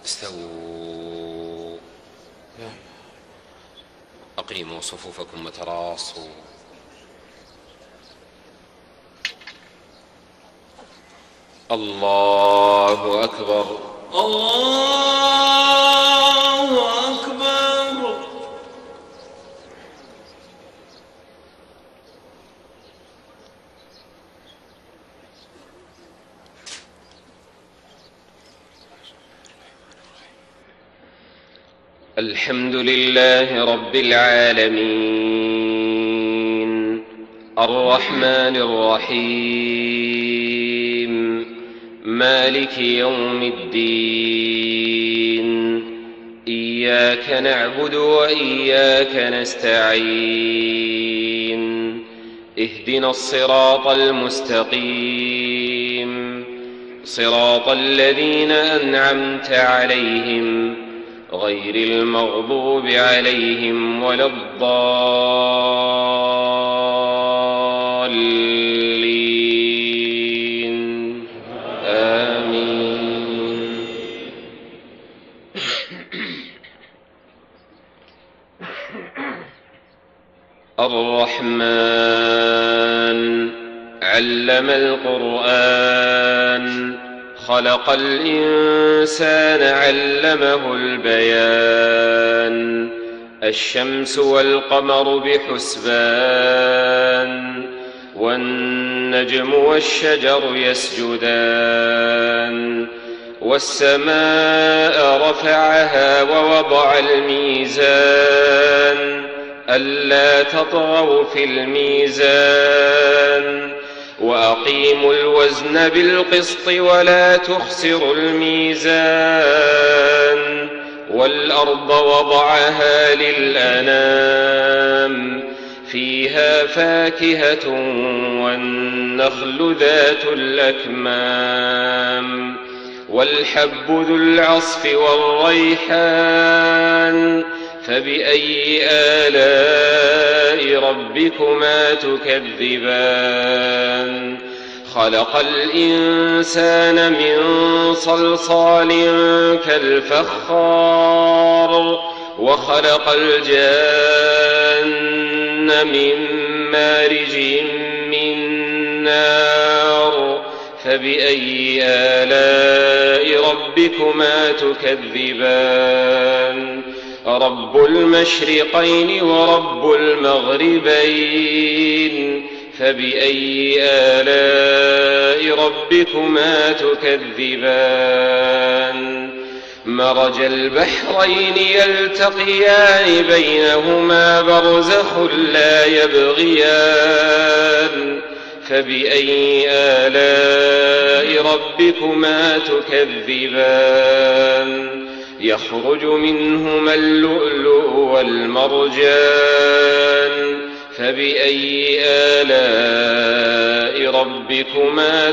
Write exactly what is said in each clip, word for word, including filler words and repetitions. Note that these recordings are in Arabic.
استووا. أقيموا صفوفكم وتراصوا. الله أكبر. الله أكبر. الحمد لله رب العالمين الرحمن الرحيم مالك يوم الدين. إياك نعبد وإياك نستعين. اهدنا الصراط المستقيم صراط الذين أنعمت عليهم غير المغضوب عليهم ولا الضالين. آمين. الرحمن علم القرآن خلق الإنسان علمه البيان. الشمس والقمر بحسبان والنجم والشجر يسجدان. والسماء رفعها ووضع الميزان ألا تطغوا في الميزان وأقيموا الوزن بالقسط ولا تخسروا الميزان. والأرض وضعها للأنام فيها فاكهة والنخل ذات الأكمام والحب ذو العصف والريحان. فبأي آلاء ربكما تكذبان. خلق الإنسان من صلصال كالفخار وخلق الجان من مارج من نار. فبأي آلاء ربكما تكذبان. رب المشرقين ورب المغربين. فبأي آلاء ربكما تكذبان. مرج البحرين يلتقيان بينهما برزخ لا يبغيان. فبأي آلاء ربكما تكذبان. يخرج منهما اللؤلؤ والمرجان. فبأي آلاء ربكما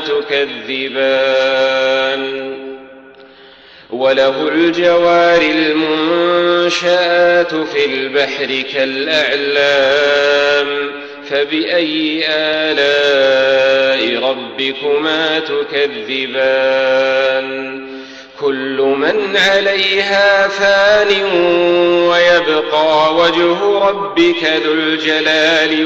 تكذبان. وله الجوار المنشآت في البحر كالأعلام. فبأي آلاء ربكما تكذبان. كل من عليها فان ويبقى وجه ربك ذو الجلال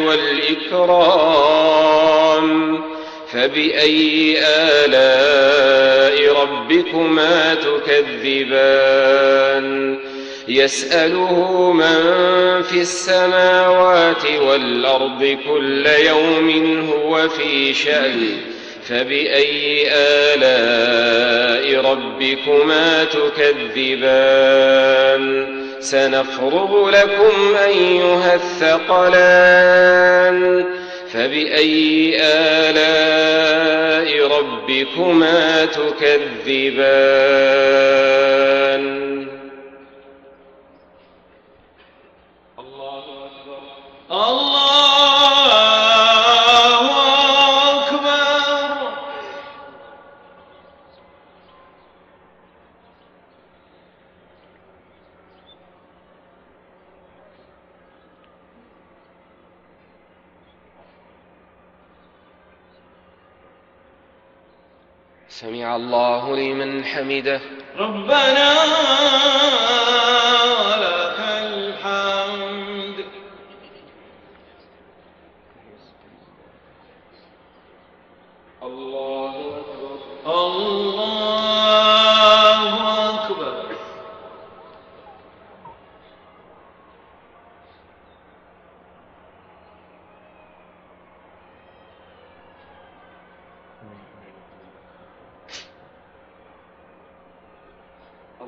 والإكرام. فبأي آلاء ربكما تكذبان. يسأله من في السماوات والأرض كل يوم هو في شأن. فبأي آلاء ربكما تكذبان. سنفرغ لكم أيها الثقلان. فبأي آلاء ربكما تكذبان. الله أكبر. الله أكبر. سمع الله لمن حمده. ربنا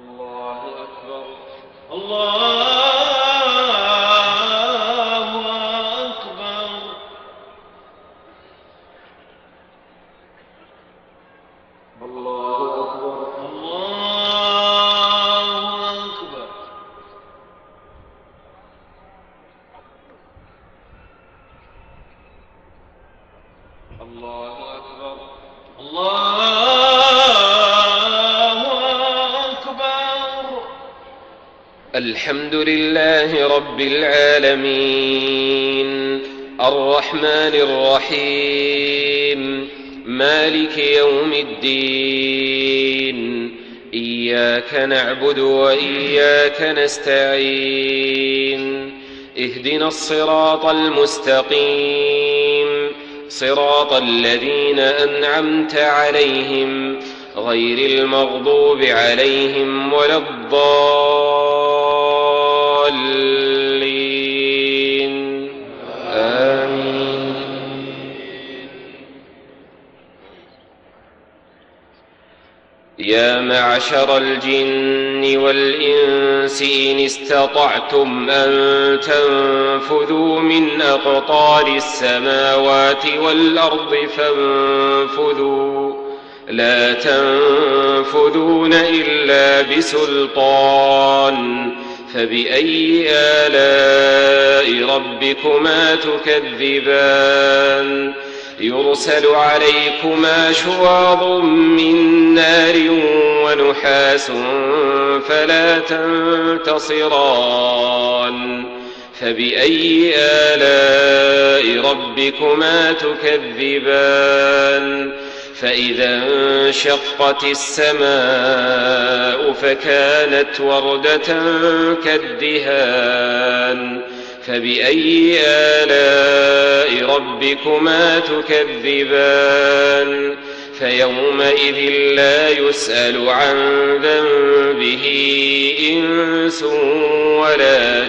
الله أكبر. الله أكبر. الله أكبر. الله أكبر. الله أكبر. الله أكبر. الحمد لله رب العالمين الرحمن الرحيم مالك يوم الدين إياك نعبد وإياك نستعين اهدنا الصراط المستقيم صراط الذين أنعمت عليهم غير المغضوب عليهم ولا الضالين آمين. يا معشر الجن والإنس إن استطعتم أن تنفذوا من أقطار السماوات والأرض فانفذوا لا تنفذون إلا بسلطان فبأي آلاء ربكما تكذبان يرسل عليكما شواظ من نار ونحاس فلا تنتصران فبأي آلاء ربكما تكذبان فإذا انشقت السماء فكانت وردة كالدهان فبأي آلاء ربكما تكذبان فيومئذ لا يسأل عن ذنبه إنس ولا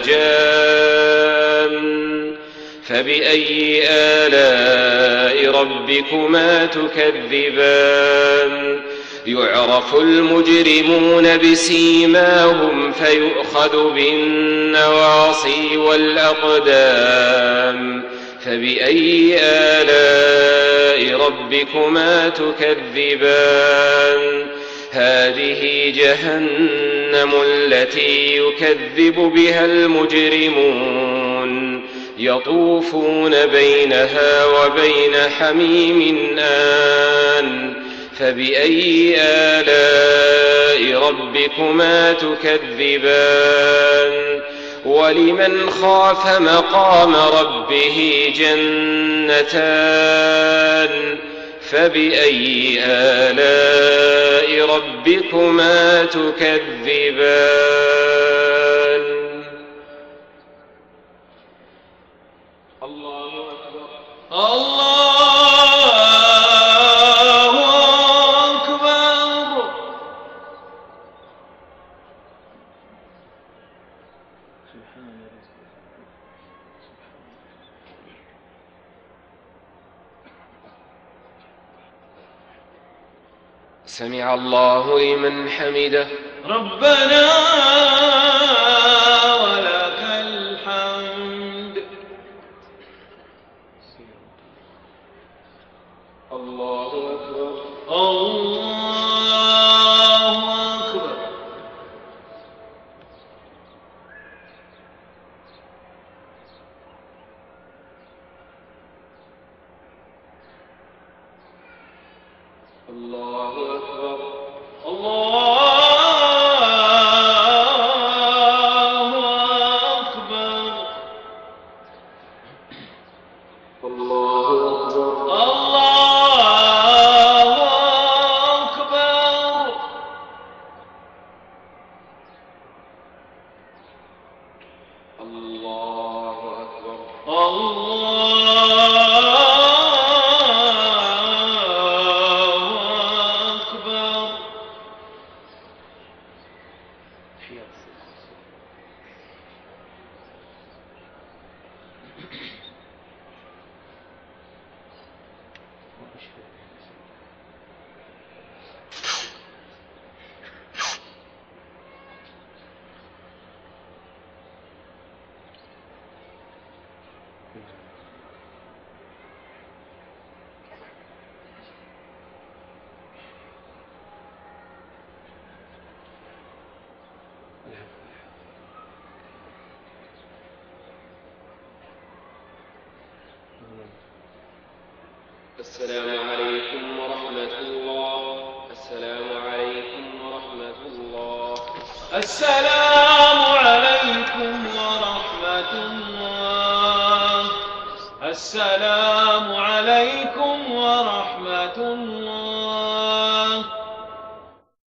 جان فبأي آلاء ربكما تكذبان يعرف المجرمون بسيماهم فيؤخذ بالنواصي والأقدام فبأي آلاء ربكما تكذبان هذه جهنم التي يكذب بها المجرمون يطوفون بينها وبين حميم آن فبأي آلاء ربكما تكذبان ولمن خاف مقام ربه جنتان فبأي آلاء ربكما تكذبان الله أكبر. الله أكبر. سمع الله لمن حمده ربنا ولك الحمد. الله أكبر. الله أكبر. الله أكبر. الله أكبر. الله أكبر. الله أكبر. الله أكبر. الله السلام عليكم ورحمة الله. السلام عليكم ورحمة الله. السلام عليكم ورحمة الله. السلام عليكم ورحمة الله.